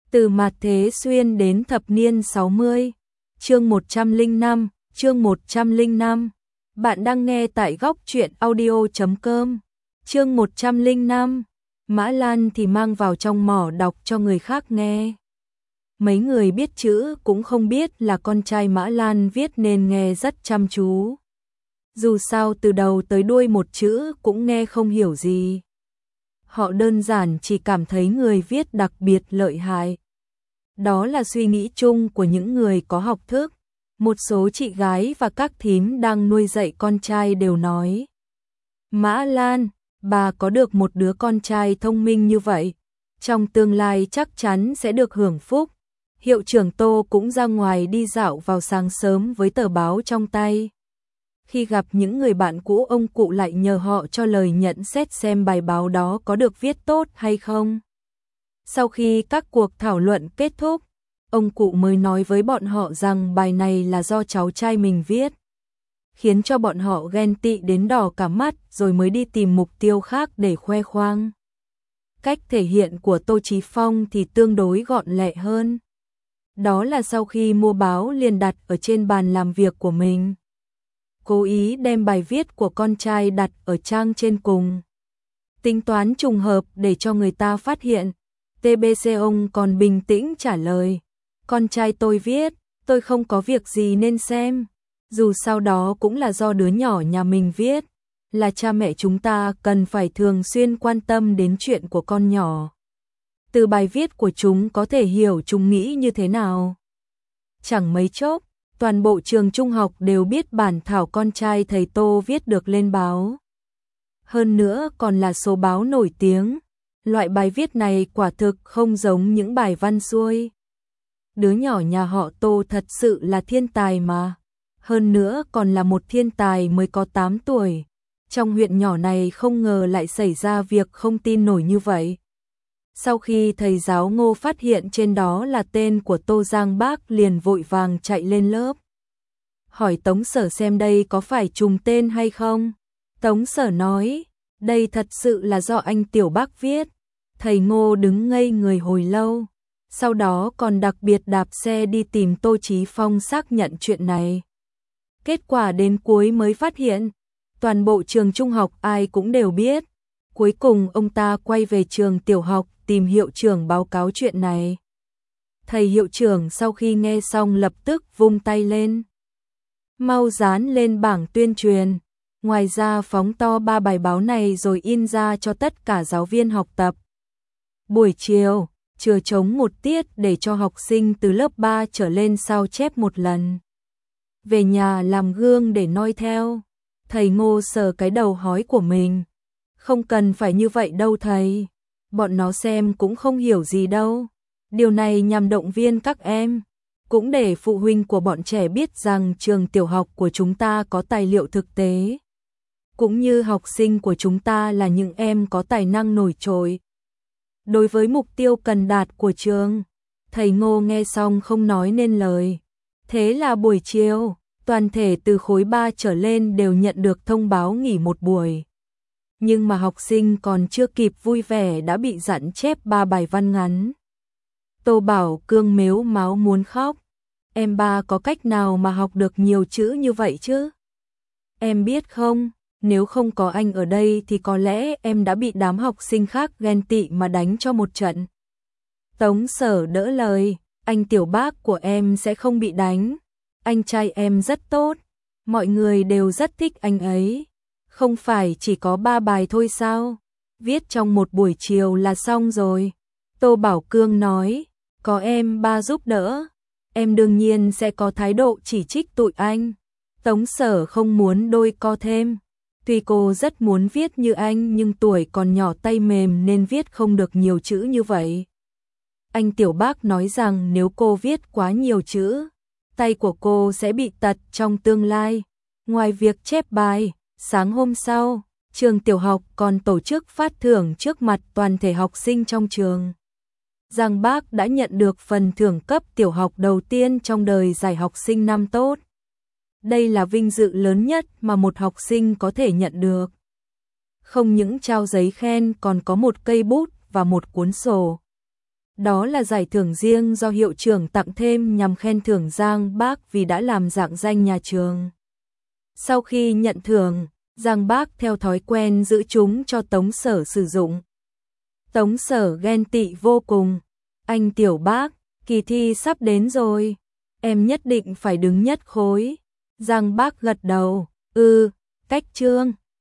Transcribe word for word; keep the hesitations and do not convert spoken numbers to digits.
Từ mạt thế xuyên đến thập niên sáu mươi. Chương một trăm lẻ năm, chương một trăm lẻ năm. Bạn đang nghe tại góc truyện audio chấm com. Chương một trăm lẻ năm. Mã Lan thì mang vào trong mỏ đọc cho người khác nghe. Mấy người biết chữ cũng không biết là con trai Mã Lan viết nên nghe rất chăm chú. Dù sao từ đầu tới đuôi một chữ cũng nghe không hiểu gì. Họ đơn giản chỉ cảm thấy người viết đặc biệt lợi hại. Đó là suy nghĩ chung của những người có học thức. Một số chị gái và các thím đang nuôi dạy con trai đều nói: Mã Lan, bà có được một đứa con trai thông minh như vậy, trong tương lai chắc chắn sẽ được hưởng phúc. Hiệu trưởng Tô cũng ra ngoài đi dạo vào sáng sớm với tờ báo trong tay. Khi gặp những người bạn cũ, ông cụ lại nhờ họ cho lời nhận xét xem bài báo đó có được viết tốt hay không. Sau khi các cuộc thảo luận kết thúc, ông cụ mới nói với bọn họ rằng bài này là do cháu trai mình viết, khiến cho bọn họ ghen tị đến đỏ cả mắt, rồi mới đi tìm mục tiêu khác để khoe khoang. Cách thể hiện của Tô Chí Phong thì tương đối gọn lẹ hơn. Đó là sau khi mua báo liền đặt ở trên bàn làm việc của mình, cố ý đem bài viết của con trai đặt ở trang trên cùng, tính toán trùng hợp để cho người ta phát hiện. tê bê xê ông còn bình tĩnh trả lời: con trai tôi viết, tôi không có việc gì nên xem. Dù sao đó cũng là do đứa nhỏ nhà mình viết, là cha mẹ chúng ta cần phải thường xuyên quan tâm đến chuyện của con nhỏ. Từ bài viết của chúng có thể hiểu chúng nghĩ như thế nào. Chẳng mấy chốc, toàn bộ trường trung học đều biết bản thảo con trai thầy Tô viết được lên báo. Hơn nữa còn là số báo nổi tiếng. Loại bài viết này quả thực không giống những bài văn xuôi. Đứa nhỏ nhà họ Tô thật sự là thiên tài mà. Hơn nữa còn là một thiên tài mới có tám tuổi. Trong huyện nhỏ này không ngờ lại xảy ra việc không tin nổi như vậy. Sau khi thầy giáo Ngô phát hiện trên đó là tên của Tô Giang Bác liền vội vàng chạy lên lớp, hỏi Tống Sở xem đây có phải trùng tên hay không. Tống Sở nói: đây thật sự là do anh Tiểu Bác viết. Thầy Ngô đứng ngây người hồi lâu, sau đó còn đặc biệt đạp xe đi tìm Tô Chí Phong xác nhận chuyện này. Kết quả đến cuối mới phát hiện, toàn bộ trường trung học ai cũng đều biết. Cuối cùng ông ta quay về trường tiểu học tìm hiệu trưởng báo cáo chuyện này. Thầy hiệu trưởng sau khi nghe xong lập tức vung tay lên: mau dán lên bảng tuyên truyền. Ngoài ra phóng to ba bài báo này rồi in ra cho tất cả giáo viên học tập. Buổi chiều, chừa trống một tiết để cho học sinh từ lớp ba trở lên sao chép một lần. Về nhà làm gương để noi theo. Thầy Ngô sờ cái đầu hói của mình: không cần phải như vậy đâu thầy. Bọn nó xem cũng không hiểu gì đâu. Điều này nhằm động viên các em, cũng để phụ huynh của bọn trẻ biết rằng trường tiểu học của chúng ta có tài liệu thực tế, cũng như học sinh của chúng ta là những em có tài năng nổi trội. Đối với mục tiêu cần đạt của trường, thầy Ngô nghe xong không nói nên lời. Thế là buổi chiều, toàn thể từ khối ba trở lên đều nhận được thông báo nghỉ một buổi. Nhưng mà học sinh còn chưa kịp vui vẻ đã bị dặn chép ba bài văn ngắn. Tô Bảo Cương mếu máo muốn khóc. Em ba có cách nào mà học được nhiều chữ như vậy chứ? Em biết không, nếu không có anh ở đây thì có lẽ em đã bị đám học sinh khác ghen tị mà đánh cho một trận. Tống Sở đỡ lời: anh Tiểu Bác của em sẽ không bị đánh. Anh trai em rất tốt, mọi người đều rất thích anh ấy. Không phải chỉ có ba bài thôi sao? Viết trong một buổi chiều là xong rồi. Tô Bảo Cương nói: có em ba giúp đỡ, em đương nhiên sẽ có thái độ chỉ trích tụi anh. Tống Sở không muốn đôi co thêm. Tuy cô rất muốn viết như anh nhưng tuổi còn nhỏ tay mềm nên viết không được nhiều chữ như vậy. Anh Tiểu Bác nói rằng nếu cô viết quá nhiều chữ, tay của cô sẽ bị tật trong tương lai. Ngoài việc chép bài, sáng hôm sau, trường tiểu học còn tổ chức phát thưởng trước mặt toàn thể học sinh trong trường. Giang Bác đã nhận được phần thưởng cấp tiểu học đầu tiên trong đời giải học sinh năm tốt. Đây là vinh dự lớn nhất mà một học sinh có thể nhận được. Không những trao giấy khen còn có một cây bút và một cuốn sổ. Đó là giải thưởng riêng do hiệu trưởng tặng thêm nhằm khen thưởng Giang Bác vì đã làm rạng danh nhà trường. Sau khi nhận thưởng, Giang Bác theo thói quen giữ chúng cho Tống Sở sử dụng. Tống Sở ghen tị vô cùng. Anh Tiểu Bác, kỳ thi sắp đến rồi. Em nhất định phải đứng nhất khối. Giang Bác gật đầu. Ừ, cách chương.